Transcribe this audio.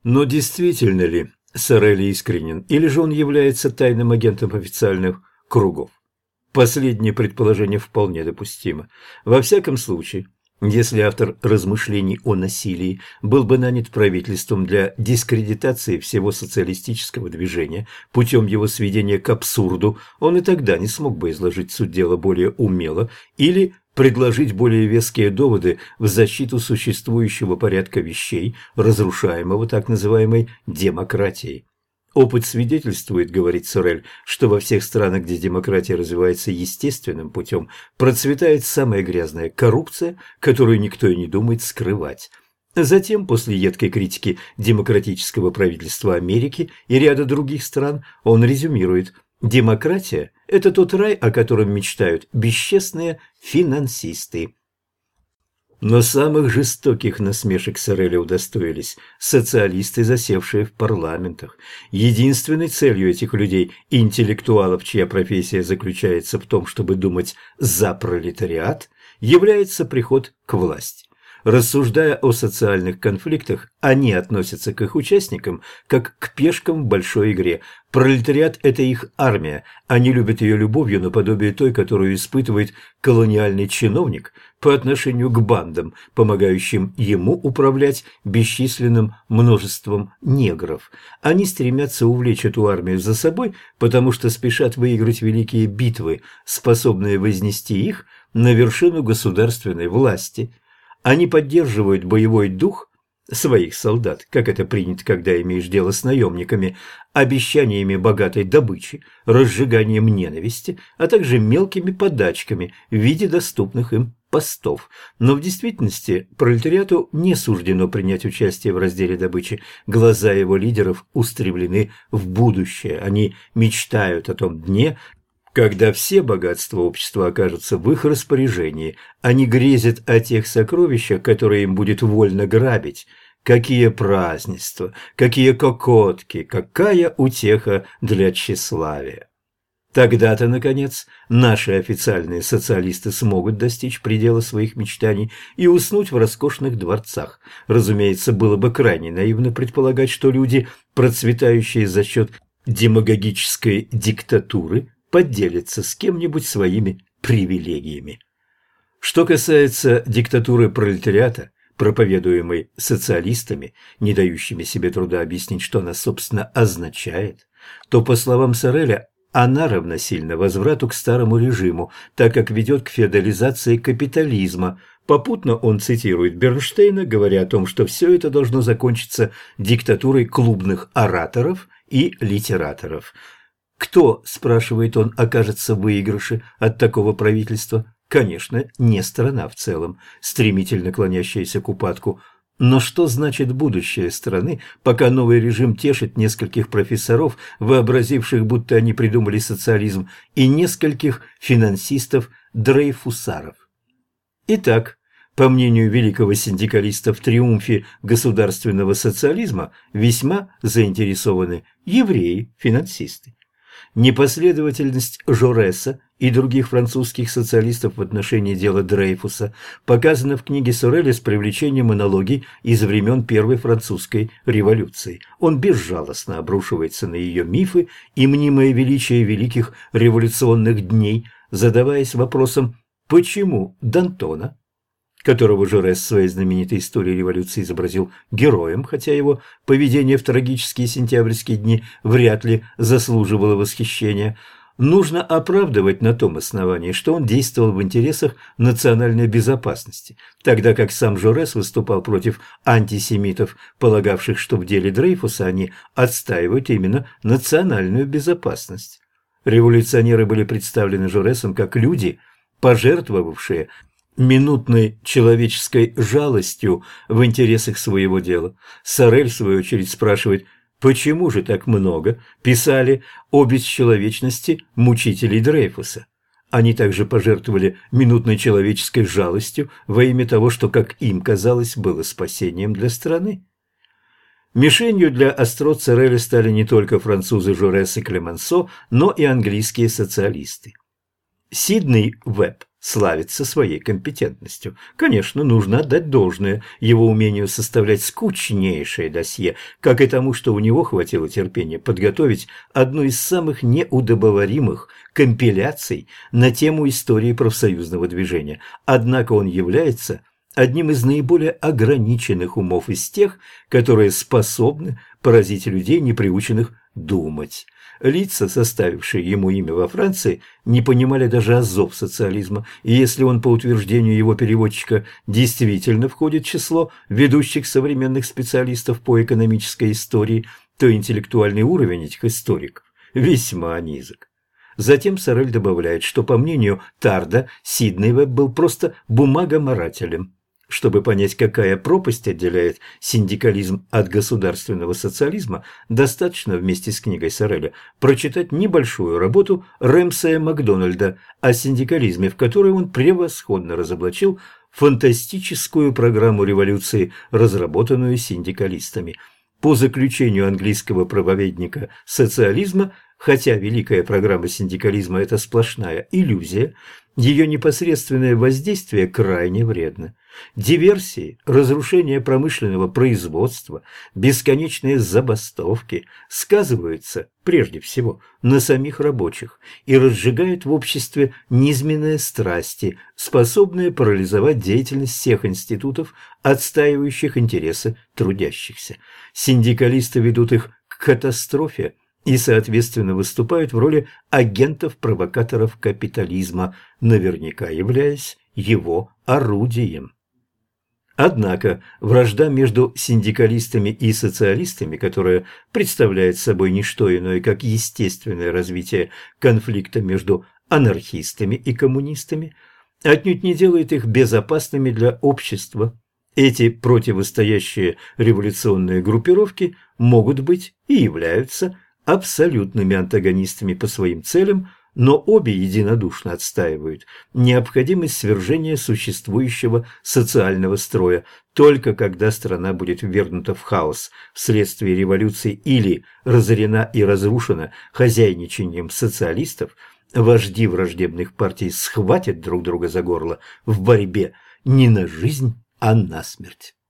Но действительно ли Сорель искренен, или же он является тайным агентом официальных кругов? Последнее предположение вполне допустимо. Во всяком случае, если автор размышлений о насилии был бы нанят правительством для дискредитации всего социалистического движения путем его сведения к абсурду, он и тогда не смог бы изложить суть дела более умело или предложить более веские доводы в защиту существующего порядка вещей, разрушаемого так называемой демократией. Опыт свидетельствует, говорит Сорель, что во всех странах, где демократия развивается естественным путем, процветает самая грязная коррупция, которую никто и не думает скрывать. Затем, после едкой критики демократического правительства Америки и ряда других стран, он резюмирует: демократия – это тот рай, о котором мечтают бесчестные финансисты. Но самых жестоких насмешек Сореля удостоились социалисты, засевшие в парламентах. Единственной целью этих людей, интеллектуалов, чья профессия заключается в том, чтобы думать за пролетариат, является приход к власти. Рассуждая о социальных конфликтах, они относятся к их участникам как к пешкам в большой игре. Пролетариат – это их армия, они любят ее любовью наподобие той, которую испытывает колониальный чиновник по отношению к бандам, помогающим ему управлять бесчисленным множеством негров. Они стремятся увлечь эту армию за собой, потому что спешат выиграть великие битвы, способные вознести их на вершину государственной власти. Они поддерживают боевой дух своих солдат, как это принято, когда имеешь дело с наемниками, обещаниями богатой добычи, разжиганием ненависти, а также мелкими подачками в виде доступных им постов. Но в действительности пролетариату не суждено принять участие в разделе добычи. Глаза его лидеров устремлены в будущее. Они мечтают о том дне, когда все богатства общества окажутся в их распоряжении. Они грезят о тех сокровищах, которые им будет вольно грабить. Какие празднества, какие кокотки, какая утеха для тщеславия! Тогда-то, наконец, наши официальные социалисты смогут достичь предела своих мечтаний и уснуть в роскошных дворцах. Разумеется, было бы крайне наивно предполагать, что люди, процветающие за счет демагогической диктатуры, поделятся с кем-нибудь своими привилегиями. Что касается диктатуры пролетариата, проповедуемой социалистами, не дающими себе труда объяснить, что она, собственно, означает, то, по словам Сореля, она равносильна возврату к старому режиму, так как ведет к феодализации капитализма. Попутно он цитирует Бернштейна, говоря о том, что все это должно закончиться диктатурой клубных ораторов и литераторов. Кто, спрашивает он, окажется в выигрыше от такого правительства? Конечно, не страна в целом, стремительно клонящаяся к упадку. Но что значит будущее страны, пока новый режим тешит нескольких профессоров, вообразивших, будто они придумали социализм, и нескольких финансистов-дрейфусаров? Итак, по мнению великого синдикалиста, в триумфе государственного социализма весьма заинтересованы евреи-финансисты. Непоследовательность Жореса и других французских социалистов в отношении дела Дрейфуса показана в книге Сореля с привлечением аналогий из времен Первой французской революции. Он безжалостно обрушивается на ее мифы и мнимое величие великих революционных дней, задаваясь вопросом, почему Д'Антона, которого Жорес в своей знаменитой истории революции изобразил героем, хотя его поведение в трагические сентябрьские дни вряд ли заслуживало восхищения, нужно оправдывать на том основании, что он действовал в интересах национальной безопасности, тогда как сам Жорес выступал против антисемитов, полагавших, что в деле Дрейфуса они отстаивают именно национальную безопасность. Революционеры были представлены Жоресом как люди, пожертвовавшие минутной человеческой жалостью в интересах своего дела. Сорель, в свою очередь, спрашивает, почему же так много писали о бесчеловечности мучителей Дрейфуса? Они также пожертвовали минутной человеческой жалостью во имя того, что, как им казалось, было спасением для страны. Мишенью для острот Сореля стали не только французы Жорес и Клеменсо, но и английские социалисты. Сидней Вебб славится своей компетентностью. Конечно, нужно отдать должное его умению составлять скучнейшее досье, как и тому, что у него хватило терпения подготовить одну из самых неудобоваримых компиляций на тему истории профсоюзного движения. Однако он является одним из наиболее ограниченных умов из тех, которые способны поразить людей, не приученных думать. Лица, составившие ему имя во Франции, не понимали даже азов социализма, и если он, по утверждению его переводчика, действительно входит в число ведущих современных специалистов по экономической истории, то интеллектуальный уровень этих историков весьма низок. Затем Сорель добавляет, что, по мнению Тарда, Сидней Вебб был просто бумагоморателем. Чтобы понять, какая пропасть отделяет синдикализм от государственного социализма, достаточно вместе с книгой Сореля прочитать небольшую работу Рэмсея Макдональда о синдикализме, в которой он превосходно разоблачил фантастическую программу революции, разработанную синдикалистами. По заключению английского проповедника социализма, хотя великая программа синдикализма – это сплошная иллюзия, ее непосредственное воздействие крайне вредно. Диверсии, разрушение промышленного производства, бесконечные забастовки сказываются, прежде всего, на самих рабочих и разжигают в обществе низменные страсти, способные парализовать деятельность всех институтов, отстаивающих интересы трудящихся. Синдикалисты ведут их к катастрофе и, соответственно, выступают в роли агентов-провокаторов капитализма, наверняка являясь его орудием. Однако вражда между синдикалистами и социалистами, которая представляет собой не что иное, как естественное развитие конфликта между анархистами и коммунистами, отнюдь не делает их безопасными для общества. Эти противостоящие революционные группировки могут быть и являются абсолютными антагонистами по своим целям, но обе единодушно отстаивают необходимость свержения существующего социального строя. Только когда страна будет ввергнута в хаос вследствие революции или разорена и разрушена хозяйничанием социалистов, вожди враждебных партий схватят друг друга за горло в борьбе не на жизнь, а на смерть.